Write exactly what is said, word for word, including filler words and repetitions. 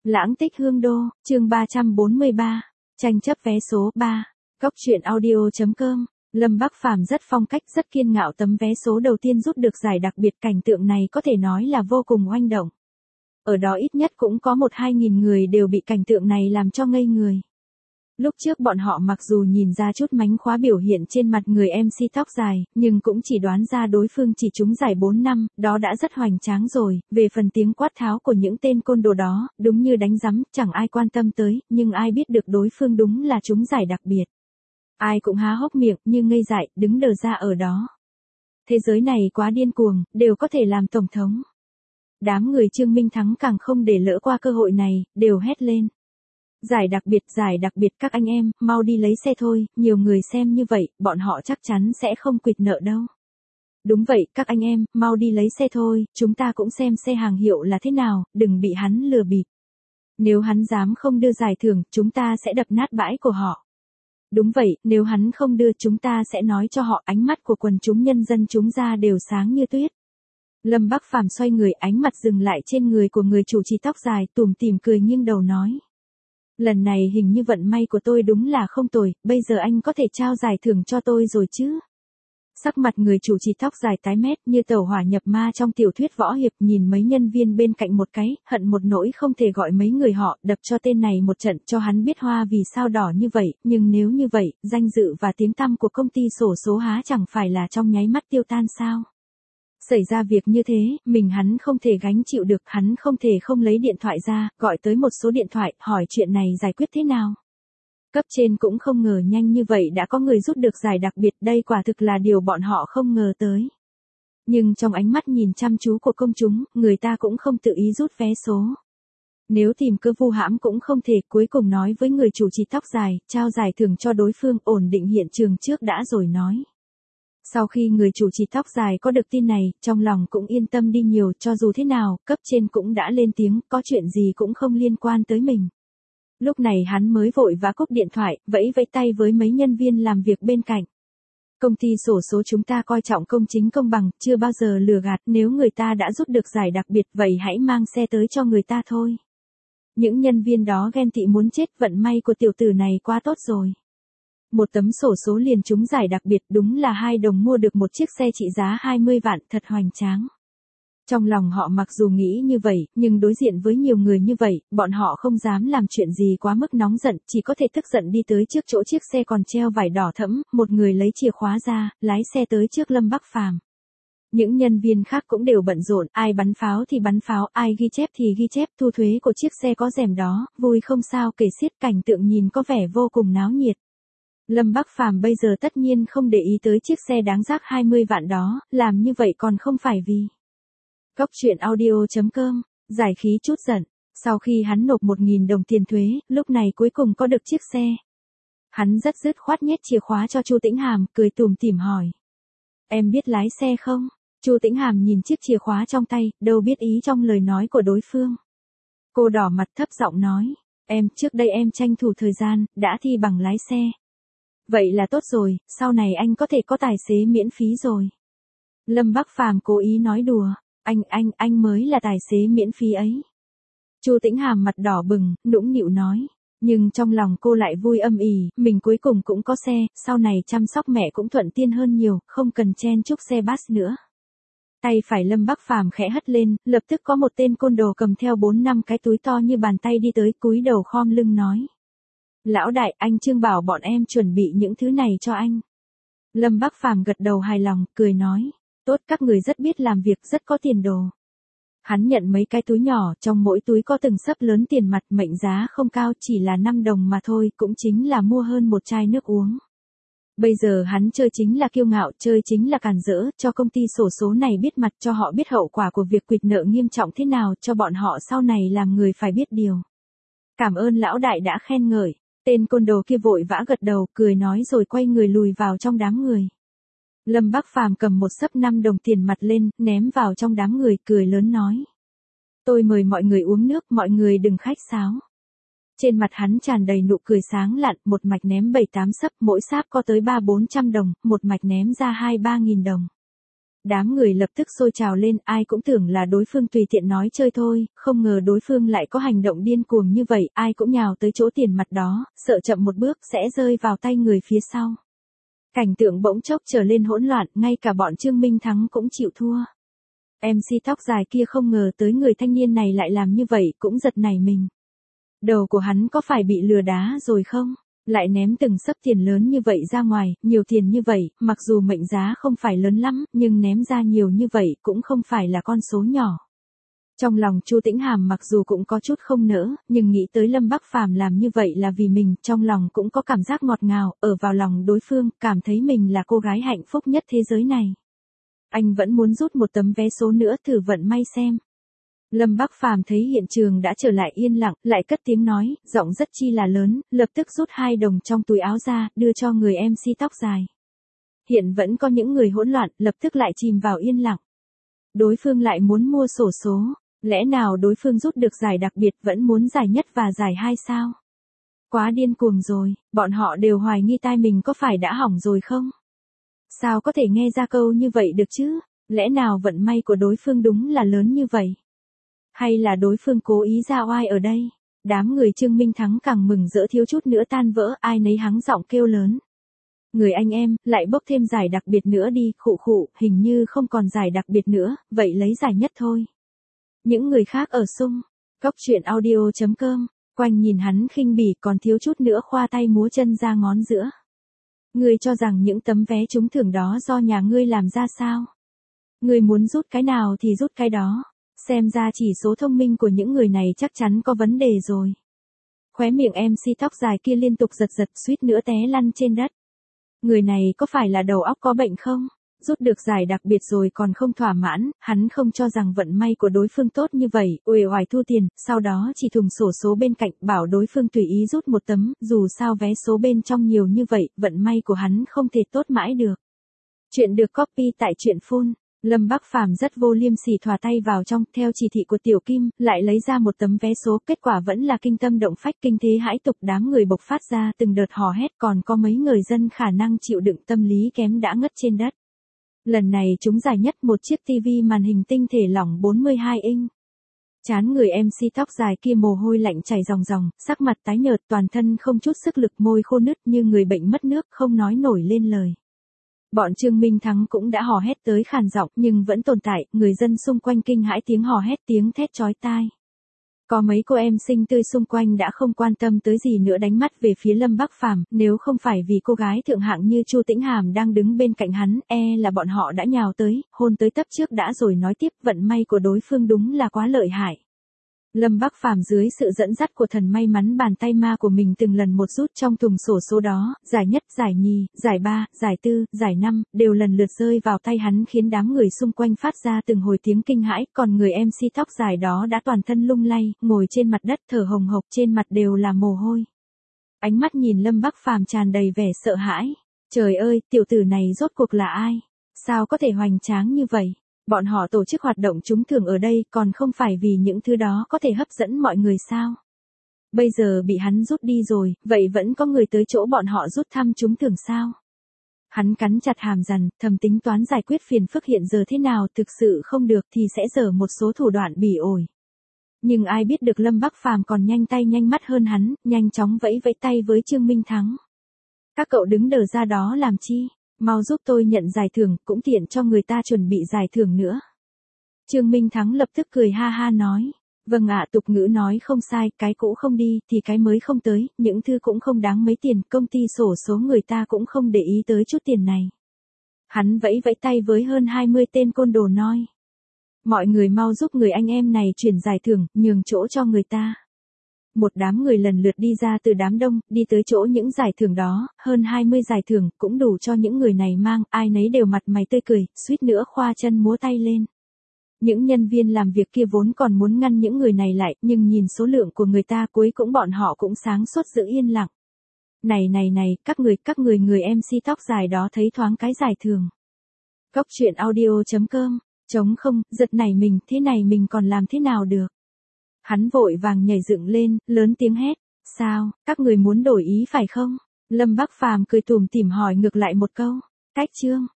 Lãng tích hương đô, chương ba trăm bốn mươi ba, tranh chấp vé số ba, Cóc truyện audio chấm com. Lâm Bắc Phàm rất phong cách, rất kiên ngạo, tấm vé số đầu tiên rút được giải đặc biệt, cảnh tượng này có thể nói là vô cùng oanh động. Ở đó ít nhất cũng có một hai nghìn người đều bị cảnh tượng này làm cho ngây người. Lúc trước bọn họ mặc dù nhìn ra chút mánh khóe biểu hiện trên mặt người em xê tóc dài, nhưng cũng chỉ đoán ra đối phương chỉ trúng giải bốn năm, đó đã rất hoành tráng rồi. Về phần tiếng quát tháo của những tên côn đồ đó, đúng như đánh rắm, chẳng ai quan tâm tới, nhưng ai biết được đối phương đúng là trúng giải đặc biệt. Ai cũng há hốc miệng, như ngây dại, đứng đờ ra ở đó. Thế giới này quá điên cuồng, đều có thể làm tổng thống. Đám người Trương Minh Thắng càng không để lỡ qua cơ hội này, đều hét lên. Giải đặc biệt, giải đặc biệt, các anh em, mau đi lấy xe thôi, nhiều người xem như vậy, bọn họ chắc chắn sẽ không quỵt nợ đâu. Đúng vậy, các anh em, mau đi lấy xe thôi, chúng ta cũng xem xe hàng hiệu là thế nào, đừng bị hắn lừa bịp. Nếu hắn dám không đưa giải thưởng, chúng ta sẽ đập nát bãi của họ. Đúng vậy, nếu hắn không đưa, chúng ta sẽ nói cho họ. Ánh mắt của quần chúng nhân dân chúng ra đều sáng như tuyết. Lâm Bắc Phàm xoay người, ánh mặt dừng lại trên người của người chủ trì tóc dài, tủm tỉm cười nghiêng đầu nói. Lần này hình như vận may của tôi đúng là không tồi, bây giờ anh có thể trao giải thưởng cho tôi rồi chứ? Sắc mặt người chủ trì tóc dài tái mét như tẩu hỏa nhập ma trong tiểu thuyết võ hiệp, nhìn mấy nhân viên bên cạnh một cái, hận một nỗi không thể gọi mấy người họ, đập cho tên này một trận cho hắn biết hoa vì sao đỏ như vậy, nhưng nếu như vậy, danh dự và tiếng tăm của công ty xổ số há chẳng phải là trong nháy mắt tiêu tan sao? Xảy ra việc như thế, mình hắn không thể gánh chịu được, hắn không thể không lấy điện thoại ra, gọi tới một số điện thoại, hỏi chuyện này giải quyết thế nào. Cấp trên cũng không ngờ nhanh như vậy đã có người rút được giải đặc biệt, đây quả thực là điều bọn họ không ngờ tới. Nhưng trong ánh mắt nhìn chăm chú của công chúng, người ta cũng không tự ý rút vé số. Nếu tìm cơ vu hãm cũng không thể, cuối cùng nói với người chủ trì tóc dài, trao giải thưởng cho đối phương, ổn định hiện trường trước đã rồi nói. Sau khi người chủ trì tóc dài có được tin này, trong lòng cũng yên tâm đi nhiều, cho dù thế nào, cấp trên cũng đã lên tiếng, có chuyện gì cũng không liên quan tới mình. Lúc này hắn mới vội vã cúp điện thoại, vẫy vẫy tay với mấy nhân viên làm việc bên cạnh. Công ty xổ số chúng ta coi trọng công chính công bằng, chưa bao giờ lừa gạt, nếu người ta đã rút được giải đặc biệt, vậy hãy mang xe tới cho người ta thôi. Những nhân viên đó ghen tị muốn chết, vận may của tiểu tử này quá tốt rồi. Một tấm xổ số liền trúng giải đặc biệt, đúng là hai đồng mua được một chiếc xe trị giá hai mươi vạn, thật hoành tráng. Trong lòng họ mặc dù nghĩ như vậy, nhưng đối diện với nhiều người như vậy, bọn họ không dám làm chuyện gì quá mức nóng giận, chỉ có thể tức giận đi tới trước chỗ chiếc xe còn treo vải đỏ thẫm, một người lấy chìa khóa ra, lái xe tới trước Lâm Bắc Phàm. Những nhân viên khác cũng đều bận rộn, ai bắn pháo thì bắn pháo, ai ghi chép thì ghi chép, thu thuế của chiếc xe có rèm đó, vui không sao kể xiết, cảnh tượng nhìn có vẻ vô cùng náo nhiệt. Lâm Bắc Phàm bây giờ tất nhiên không để ý tới chiếc xe đáng rác hai mươi vạn đó, làm như vậy còn không phải vì Cóc truyện audio chấm com, giải khí chút giận. Sau khi hắn nộp một nghìn đồng tiền thuế, lúc này cuối cùng có được chiếc xe. Hắn rất dứt khoát nhét chìa khóa cho Chu Tĩnh Hàm, cười tủm tỉm hỏi. Em biết lái xe không? Chu Tĩnh Hàm nhìn chiếc chìa khóa trong tay, đâu biết ý trong lời nói của đối phương. Cô đỏ mặt thấp giọng nói. Em, trước đây em tranh thủ thời gian, đã thi bằng lái xe. Vậy là tốt rồi, sau này anh có thể có tài xế miễn phí rồi. Lâm Bắc Phàm cố ý nói đùa. Anh, anh, anh mới là tài xế miễn phí ấy. Chu Tĩnh Hàm mặt đỏ bừng, nũng nịu nói. Nhưng trong lòng cô lại vui âm ỉ, mình cuối cùng cũng có xe, sau này chăm sóc mẹ cũng thuận tiện hơn nhiều, không cần chen chúc xe bus nữa. Tay phải Lâm Bắc Phàm khẽ hất lên, lập tức có một tên côn đồ cầm theo bốn năm cái túi to như bàn tay đi tới, cúi đầu khom lưng nói. Lão đại, anh Trương bảo bọn em chuẩn bị những thứ này cho anh. Lâm Bắc Phàm gật đầu hài lòng, cười nói. Tốt, các người rất biết làm việc, rất có tiền đồ. Hắn nhận mấy cái túi nhỏ, trong mỗi túi có từng xấp lớn tiền mặt, mệnh giá không cao, chỉ là năm đồng mà thôi, cũng chính là mua hơn một chai nước uống. Bây giờ hắn chơi chính là kiêu ngạo, chơi chính là càn rỡ, cho công ty xổ số này biết mặt, cho họ biết hậu quả của việc quỵt nợ nghiêm trọng thế nào, cho bọn họ sau này làm người phải biết điều. Cảm ơn lão đại đã khen ngợi. Tên côn đồ kia vội vã gật đầu, cười nói rồi quay người lùi vào trong đám người. Lâm Bắc Phàm cầm một xấp năm đồng tiền mặt lên, ném vào trong đám người, cười lớn nói. Tôi mời mọi người uống nước, mọi người đừng khách sáo. Trên mặt hắn tràn đầy nụ cười sáng lạn, một mạch ném bảy tám xấp, mỗi sáp có tới ba bốn trăm đồng, một mạch ném ra hai ba nghìn đồng. Đám người lập tức sôi trào lên, ai cũng tưởng là đối phương tùy tiện nói chơi thôi, không ngờ đối phương lại có hành động điên cuồng như vậy, ai cũng nhào tới chỗ tiền mặt đó, sợ chậm một bước sẽ rơi vào tay người phía sau. Cảnh tượng bỗng chốc trở lên hỗn loạn, ngay cả bọn Trương Minh Thắng cũng chịu thua. em xê tóc dài kia không ngờ tới người thanh niên này lại làm như vậy, cũng giật nảy mình. Đầu của hắn có phải bị lừa đá rồi không? Lại ném từng sấp tiền lớn như vậy ra ngoài, nhiều tiền như vậy, mặc dù mệnh giá không phải lớn lắm, nhưng ném ra nhiều như vậy cũng không phải là con số nhỏ. Trong lòng Chu Tĩnh Hàm mặc dù cũng có chút không nỡ, nhưng nghĩ tới Lâm Bắc Phàm làm như vậy là vì mình, trong lòng cũng có cảm giác ngọt ngào, ở vào lòng đối phương, cảm thấy mình là cô gái hạnh phúc nhất thế giới này. Anh vẫn muốn rút một tấm vé số nữa thử vận may xem. Lâm Bắc Phàm thấy hiện trường đã trở lại yên lặng, lại cất tiếng nói, giọng rất chi là lớn, lập tức rút hai đồng trong túi áo ra, đưa cho người em xê tóc dài. Hiện vẫn có những người hỗn loạn, lập tức lại chìm vào yên lặng. Đối phương lại muốn mua xổ số, lẽ nào đối phương rút được giải đặc biệt vẫn muốn giải nhất và giải hai sao? Quá điên cuồng rồi, bọn họ đều hoài nghi tai mình có phải đã hỏng rồi không? Sao có thể nghe ra câu như vậy được chứ? Lẽ nào vận may của đối phương đúng là lớn như vậy? Hay là đối phương cố ý ra oai ở đây? Đám người Trương Minh Thắng càng mừng rỡ thiếu chút nữa tan vỡ, ai nấy hắng giọng kêu lớn. Người anh em, lại bốc thêm giải đặc biệt nữa đi, khụ khụ, hình như không còn giải đặc biệt nữa, vậy lấy giải nhất thôi. Những người khác ở xung, góc truyện audio chấm com, quanh nhìn hắn khinh bỉ còn thiếu chút nữa khoa tay múa chân ra ngón giữa. Ngươi cho rằng những tấm vé trúng thưởng đó do nhà ngươi làm ra sao? Ngươi muốn rút cái nào thì rút cái đó. Xem ra chỉ số thông minh của những người này chắc chắn có vấn đề rồi. Khóe miệng em xê tóc dài kia liên tục giật giật suýt nữa té lăn trên đất. Người này có phải là đầu óc có bệnh không? Rút được giải đặc biệt rồi còn không thỏa mãn, hắn không cho rằng vận may của đối phương tốt như vậy, uể oải thu tiền, sau đó chỉ thùng xổ số bên cạnh bảo đối phương tùy ý rút một tấm, dù sao vé số bên trong nhiều như vậy, vận may của hắn không thể tốt mãi được. Chuyện được copy tại truyện phun. Lâm Bắc Phàm rất vô liêm sỉ thò tay vào trong, theo chỉ thị của Tiểu Kim, lại lấy ra một tấm vé số, kết quả vẫn là kinh tâm động phách, kinh thế hãi tục, đám người bộc phát ra từng đợt hò hét, còn có mấy người dân khả năng chịu đựng tâm lý kém đã ngất trên đất. Lần này chúng giải nhất một chiếc tivi màn hình tinh thể lỏng bốn mươi hai inch. Chán người em xê tóc dài kia mồ hôi lạnh chảy ròng ròng, sắc mặt tái nhợt, toàn thân không chút sức lực, môi khô nứt như người bệnh mất nước, không nói nổi lên lời. Bọn Trương Minh Thắng cũng đã hò hét tới khàn giọng nhưng vẫn tồn tại, người dân xung quanh kinh hãi tiếng hò hét tiếng thét chói tai. Có mấy cô em xinh tươi xung quanh đã không quan tâm tới gì nữa đánh mắt về phía Lâm Bắc Phàm, nếu không phải vì cô gái thượng hạng như Chu Tĩnh Hàm đang đứng bên cạnh hắn, e là bọn họ đã nhào tới, hôn tới tấp trước đã rồi nói tiếp, vận may của đối phương đúng là quá lợi hại. Lâm Bắc Phàm dưới sự dẫn dắt của thần may mắn bàn tay ma của mình từng lần một rút trong thùng sổ số đó, giải nhất, giải nhì, giải ba, giải tư, giải năm, đều lần lượt rơi vào tay hắn khiến đám người xung quanh phát ra từng hồi tiếng kinh hãi, còn người em xê tóc dài đó đã toàn thân lung lay, ngồi trên mặt đất thở hồng hộc, trên mặt đều là mồ hôi. Ánh mắt nhìn Lâm Bắc Phàm tràn đầy vẻ sợ hãi. Trời ơi, tiểu tử này rốt cuộc là ai? Sao có thể hoành tráng như vậy? Bọn họ tổ chức hoạt động trúng thưởng ở đây còn không phải vì những thứ đó có thể hấp dẫn mọi người sao? Bây giờ bị hắn rút đi rồi, vậy vẫn có người tới chỗ bọn họ rút thăm trúng thưởng sao? Hắn cắn chặt hàm rằn, thầm tính toán giải quyết phiền phức hiện giờ thế nào, thực sự không được thì sẽ dở một số thủ đoạn bỉ ổi. Nhưng ai biết được Lâm Bắc Phàm còn nhanh tay nhanh mắt hơn hắn, nhanh chóng vẫy vẫy tay với Trương Minh Thắng. Các cậu đứng đờ ra đó làm chi? Mau giúp tôi nhận giải thưởng, cũng tiện cho người ta chuẩn bị giải thưởng nữa. Trương Minh Thắng lập tức cười ha ha nói. Vâng ạ, tục ngữ nói không sai, cái cũ không đi, thì cái mới không tới, những thứ cũng không đáng mấy tiền, công ty sổ số người ta cũng không để ý tới chút tiền này. Hắn vẫy vẫy tay với hơn hai mươi tên côn đồ nói. Mọi người mau giúp người anh em này chuyển giải thưởng, nhường chỗ cho người ta. Một đám người lần lượt đi ra từ đám đông, đi tới chỗ những giải thưởng đó, hơn hai mươi giải thưởng, cũng đủ cho những người này mang, ai nấy đều mặt mày tươi cười, suýt nữa khoa chân múa tay lên. Những nhân viên làm việc kia vốn còn muốn ngăn những người này lại, nhưng nhìn số lượng của người ta cuối cũng bọn họ cũng sáng suốt giữ yên lặng. Này này này, các người, các người người em xê tóc dài đó thấy thoáng cái giải thưởng. Góc truyện audio chấm com, trống không, giật nảy mình, thế này mình còn làm thế nào được? Hắn vội vàng nhảy dựng lên, lớn tiếng hét. Sao, các người muốn đổi ý phải không? Lâm Bắc Phàm cười tủm tỉm hỏi ngược lại một câu. Cách chương.